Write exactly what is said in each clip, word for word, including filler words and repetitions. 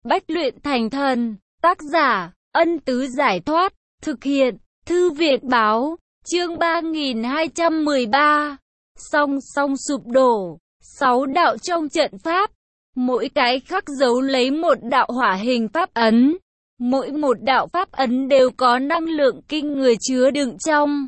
Bách luyện thành thần. Tác giả, Ân Tứ Giải Thoát. Thực hiện, Thư Viện Báo. Chương ba nghìn hai trăm mười ba. Song song sụp đổ. Sáu đạo trong trận pháp. Mỗi cái khắc dấu lấy một đạo hỏa hình pháp ấn. Mỗi một đạo pháp ấn đều có năng lượng kinh người chứa đựng trong.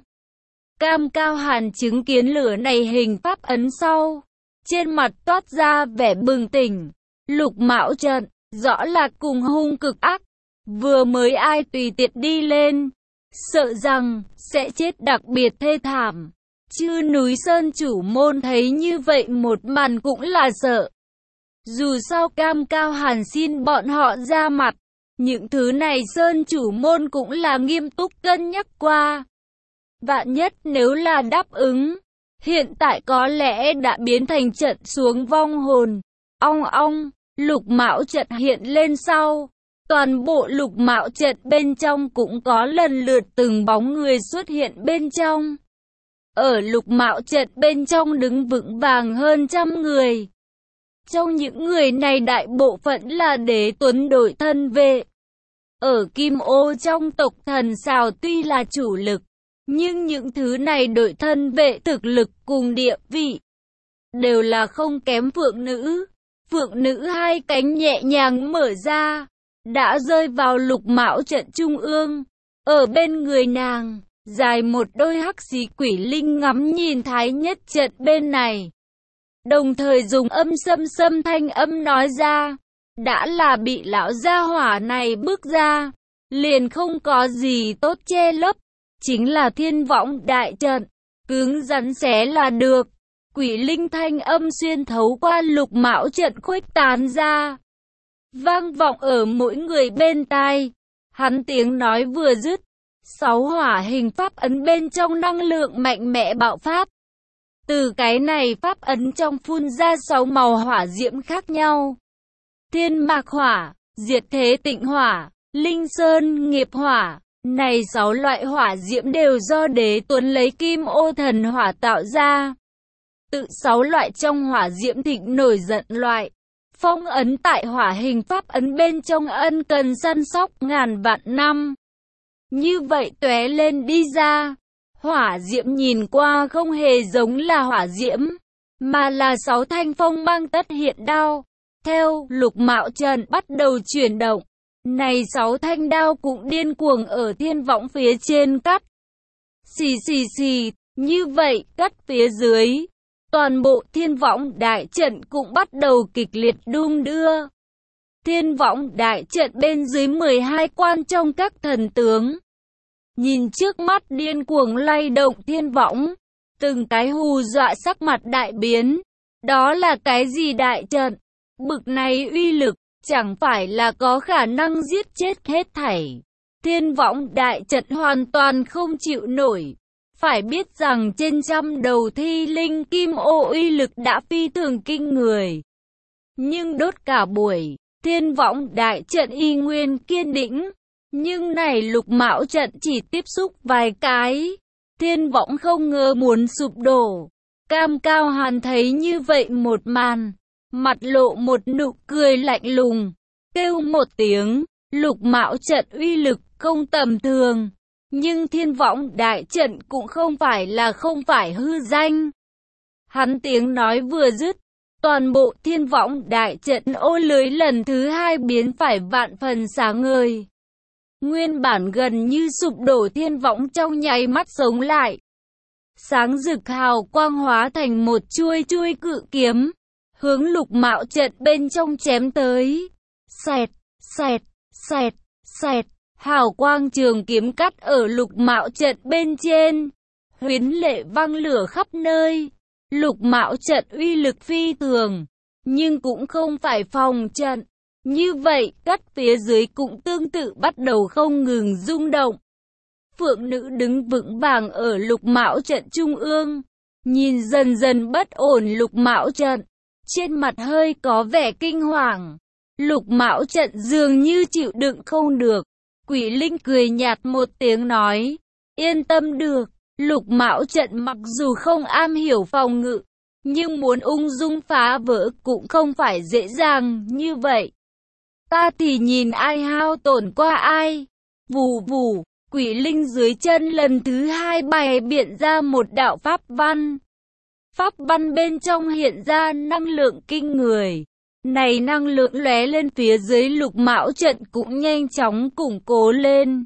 Cam Cao Hàn chứng kiến lửa này hình pháp ấn sau. Trên mặt toát ra vẻ bừng tỉnh. Lục Mão trận, rõ là cùng hung cực ác. Vừa mới ai tùy tiện đi lên, sợ rằng sẽ chết đặc biệt thê thảm. Chư núi Sơn chủ môn thấy như vậy một màn cũng là sợ. Dù sao Cam Cao Hàn xin bọn họ ra mặt, những thứ này Sơn chủ môn cũng là nghiêm túc cân nhắc qua. Vạn nhất nếu là đáp ứng, hiện tại có lẽ đã biến thành trận xuống vong hồn. Ong ong, Lục Mão trận hiện lên sau. Toàn bộ Lục Mão trận bên trong cũng có lần lượt từng bóng người xuất hiện bên trong. Ở Lục Mão trận bên trong đứng vững vàng hơn trăm người. Trong những người này đại bộ phận là đế tuấn đội thân vệ. Ở Kim Ô trong tộc Thần Sào tuy là chủ lực, nhưng những thứ này đội thân vệ thực lực cùng địa vị đều là không kém Phượng Nữ. Phượng Nữ hai cánh nhẹ nhàng mở ra, đã rơi vào Lục Mão trận trung ương. Ở bên người nàng, dài một đôi hắc xí quỷ linh ngắm nhìn Thái Nhất trận bên này. Đồng thời dùng âm sâm sâm thanh âm nói ra, đã là bị lão gia hỏa này bước ra, liền không có gì tốt che lấp, chính là Thiên Võng đại trận, cứng rắn xé là được. Quỷ linh thanh âm xuyên thấu qua Lục Mão trận khuếch tán ra, vang vọng ở mỗi người bên tai. Hắn tiếng nói vừa dứt, sáu hỏa hình pháp ấn bên trong năng lượng mạnh mẽ bạo phát. Từ cái này pháp ấn trong phun ra sáu màu hỏa diễm khác nhau. Thiên Mạc hỏa, Diệt Thế Tịnh hỏa, Linh Sơn nghiệp hỏa. Này sáu loại hỏa diễm đều do Đế Tuấn lấy Kim Ô thần hỏa tạo ra. Tự sáu loại trong hỏa diễm thịnh nổi giận loại. Phong ấn tại hỏa hình pháp ấn bên trong ân cần săn sóc ngàn vạn năm. Như vậy tóe lên đi ra. Hỏa diễm nhìn qua không hề giống là hỏa diễm, mà là sáu thanh phong mang tất hiện đao. Theo Lục Mão trận bắt đầu chuyển động, này sáu thanh đao cũng điên cuồng ở Thiên Võng phía trên cắt. Xì xì xì, như vậy cắt phía dưới. Toàn bộ Thiên Võng đại trận cũng bắt đầu kịch liệt đung đưa. Thiên Võng đại trận bên dưới mười hai quan trong các thần tướng. Nhìn trước mắt điên cuồng lay động Thiên Võng, từng cái hù dọa sắc mặt đại biến. Đó là cái gì đại trận? Bực này uy lực, chẳng phải là có khả năng giết chết hết thảy. Thiên Võng đại trận hoàn toàn không chịu nổi. Phải biết rằng trên trăm đầu thi linh Kim Ô uy lực đã phi thường kinh người. Nhưng đốt cả buổi, Thiên Võng đại trận y nguyên kiên định. Nhưng này Lục Mão trận chỉ tiếp xúc vài cái, Thiên Võng không ngờ muốn sụp đổ. Cam Cao Hàn thấy như vậy một màn, mặt lộ một nụ cười lạnh lùng, kêu một tiếng, Lục Mão trận uy lực không tầm thường. Nhưng Thiên Võng đại trận cũng không phải là không phải hư danh. Hắn tiếng nói vừa dứt, toàn bộ Thiên Võng đại trận ô lưới lần thứ hai biến phải vạn phần sáng ngời. Nguyên bản gần như sụp đổ Thiên Võng trong nháy mắt sống lại. Sáng rực hào quang hóa thành một chuôi chuôi cự kiếm, hướng Lục Mão trận bên trong chém tới. Xẹt, xẹt, xẹt, xẹt, hào quang trường kiếm cắt ở Lục Mão trận bên trên. Huyến lệ văng lửa khắp nơi. Lục Mão trận uy lực phi thường, nhưng cũng không phải phòng trận. Như vậy, cắt phía dưới cũng tương tự bắt đầu không ngừng rung động. Phượng Nữ đứng vững vàng ở Lục Mão trận trung ương, nhìn dần dần bất ổn Lục Mão trận, trên mặt hơi có vẻ kinh hoàng. Lục Mão trận dường như chịu đựng không được. Quỷ Linh cười nhạt một tiếng nói, yên tâm được, Lục Mão trận mặc dù không am hiểu phòng ngự, nhưng muốn ung dung phá vỡ cũng không phải dễ dàng như vậy. Ta thì nhìn ai hao tổn qua ai. Vù vù, quỷ linh dưới chân lần thứ hai bày biện ra một đạo pháp văn. Pháp văn bên trong hiện ra năng lượng kinh người. Này năng lượng lóe lên phía dưới lục mão trận cũng nhanh chóng củng cố lên.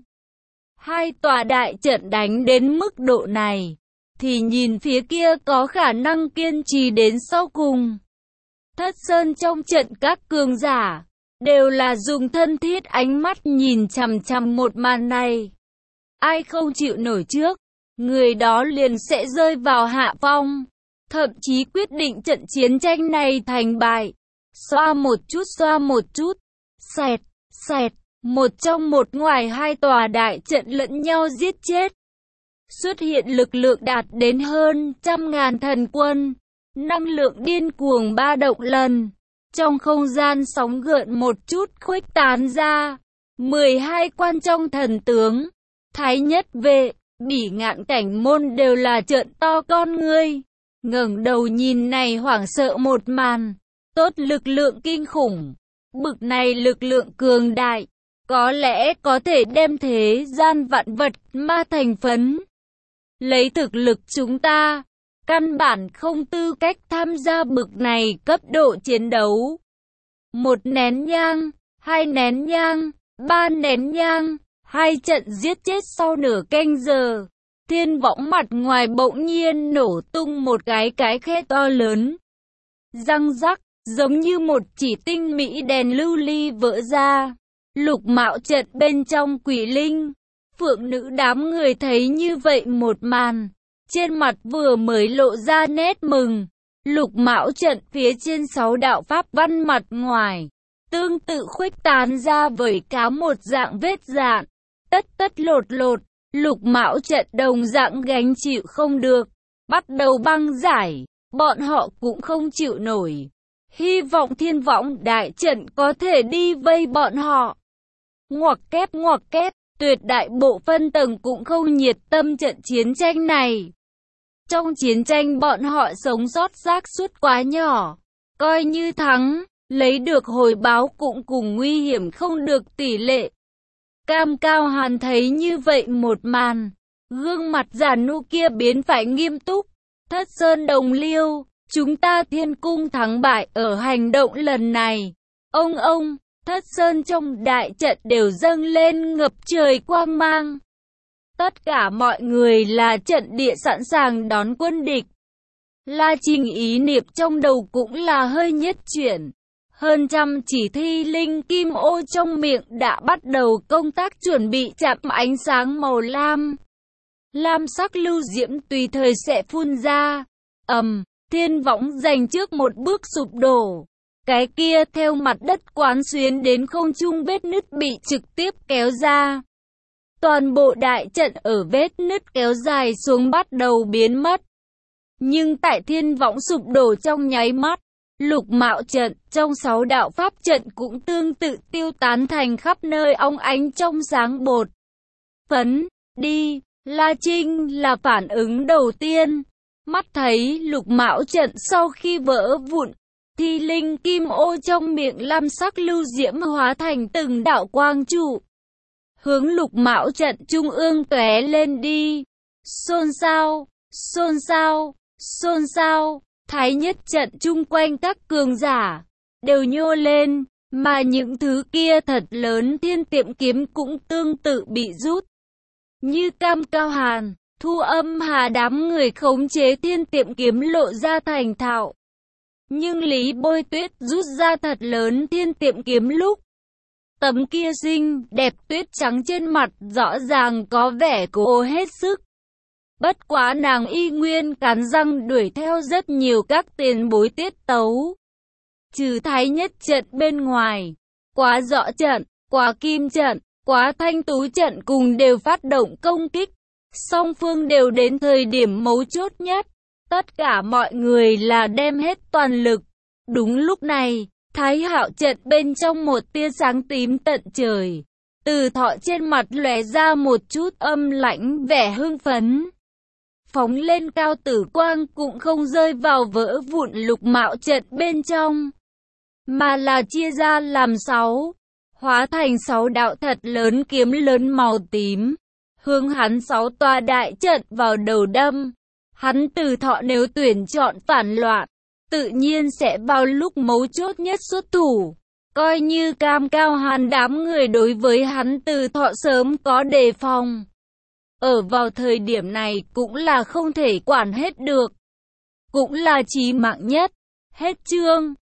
Hai tòa đại trận đánh đến mức độ này, thì nhìn phía kia có khả năng kiên trì đến sau cùng. Thất Sơn trong trận các cường giả, đều là dùng thân thiết ánh mắt nhìn chằm chằm một màn này. Ai không chịu nổi trước, người đó liền sẽ rơi vào hạ phong. Thậm chí quyết định trận chiến tranh này thành bại. Xoa một chút xoa một chút, xẹt, xẹt, một trong một ngoài hai tòa đại trận lẫn nhau giết chết. Xuất hiện lực lượng đạt đến hơn trăm ngàn thần quân. Năng lượng điên cuồng ba động lần. Trong không gian sóng gợn một chút khuếch tán ra. mười hai quan trong thần tướng, Thái Nhất Vệ, Bỉ Ngạn Cảnh Môn đều là trợn to con ngươi. Ngẩng đầu nhìn này hoảng sợ một màn. Tốt lực lượng kinh khủng. Bực này lực lượng cường đại. Có lẽ có thể đem thế gian vạn vật ma thành phấn. Lấy thực lực chúng ta, căn bản không tư cách tham gia bực này cấp độ chiến đấu. Một nén nhang, hai nén nhang, ba nén nhang, hai trận giết chết sau nửa canh giờ. Thiên võng mặt ngoài bỗng nhiên nổ tung một cái cái khe to lớn. Răng rắc, giống như một chỉ tinh mỹ đèn lưu ly vỡ ra. Lục mạo trận bên trong quỷ linh, phượng nữ đám người thấy như vậy một màn. Trên mặt vừa mới lộ ra nét mừng. Lục mạo trận phía trên sáu đạo pháp văn mặt ngoài, tương tự khuếch tán ra với cá một dạng vết dạn. Tất tất lột lột. Lục mão trận đồng dạng gánh chịu không được, bắt đầu băng giải, bọn họ cũng không chịu nổi. Hy vọng thiên võng đại trận có thể đi vây bọn họ. Ngoặc kép ngoặc kép, tuyệt đại bộ phân tầng cũng không nhiệt tâm trận chiến tranh này. Trong chiến tranh bọn họ sống sót xác suất quá nhỏ, coi như thắng, lấy được hồi báo cũng cùng nguy hiểm không được tỷ lệ. Cam Cao Hàn thấy như vậy một màn, gương mặt già nua kia biến phải nghiêm túc. Thất Sơn Đồng Liêu, chúng ta Thiên Cung thắng bại ở hành động lần này. Ông ông, Thất Sơn trong đại trận đều dâng lên ngập trời quang mang. Tất cả mọi người là trận địa sẵn sàng đón quân địch. La Trinh ý niệm trong đầu cũng là hơi nhất chuyển. Hơn trăm chỉ thi linh kim ô trong miệng đã bắt đầu công tác chuẩn bị chạm ánh sáng màu lam. Lam sắc lưu diễm tùy thời sẽ phun ra. Ầm, thiên võng giành trước một bước sụp đổ. Cái kia theo mặt đất quán xuyến đến không trung vết nứt bị trực tiếp kéo ra. Toàn bộ đại trận ở vết nứt kéo dài xuống bắt đầu biến mất. Nhưng tại thiên võng sụp đổ trong nháy mắt, lục mạo trận trong sáu đạo pháp trận cũng tương tự tiêu tán thành khắp nơi óng ánh trong sáng bột phấn. Đi, La Trinh là phản ứng đầu tiên. Mắt thấy lục mạo trận sau khi vỡ vụn, thì linh kim ô trong miệng lam sắc lưu diễm hóa thành từng đạo quang trụ, hướng lục mạo trận trung ương tóe lên đi. Xôn xao, xôn xao, xôn xao. Thái Nhất trận chung quanh các cường giả đều nhô lên, mà những thứ kia thật lớn thiên tiệm kiếm cũng tương tự bị rút. Như Cam Cao Hàn, Thu Âm Hà đám người khống chế thiên tiệm kiếm lộ ra thành thạo. Nhưng Lý Bôi Tuyết rút ra thật lớn thiên tiệm kiếm lúc, tấm kia xinh đẹp tuyết trắng trên mặt rõ ràng có vẻ cố hết sức. Bất quá nàng y nguyên cắn răng đuổi theo rất nhiều các tiền bối tiết tấu. Trừ Thái Nhất trận bên ngoài, Quá Rõ trận, Quá Kim trận, Quá Thanh Tú trận cùng đều phát động công kích. Song phương đều đến thời điểm mấu chốt nhất. Tất cả mọi người là đem hết toàn lực. Đúng lúc này, Thái Hạo trận bên trong một tia sáng tím tận trời. Từ Thọ trên mặt lóe ra một chút âm lãnh vẻ hưng phấn. Phóng lên cao tử quang cũng không rơi vào vỡ vụn lục mạo trận bên trong, mà là chia ra làm sáu. hóa thành sáu đạo thật lớn kiếm lớn màu tím, hướng hắn sáu tòa đại trận vào đầu đâm. Hắn Từ Thọ nếu tuyển chọn phản loạn, tự nhiên sẽ vào lúc mấu chốt nhất xuất thủ. Coi như Cam Cao Hàn đám người đối với hắn Từ Thọ sớm có đề phòng. Ở vào thời điểm này cũng là không thể quản hết được, cũng là chí mạng nhất. Hết chương.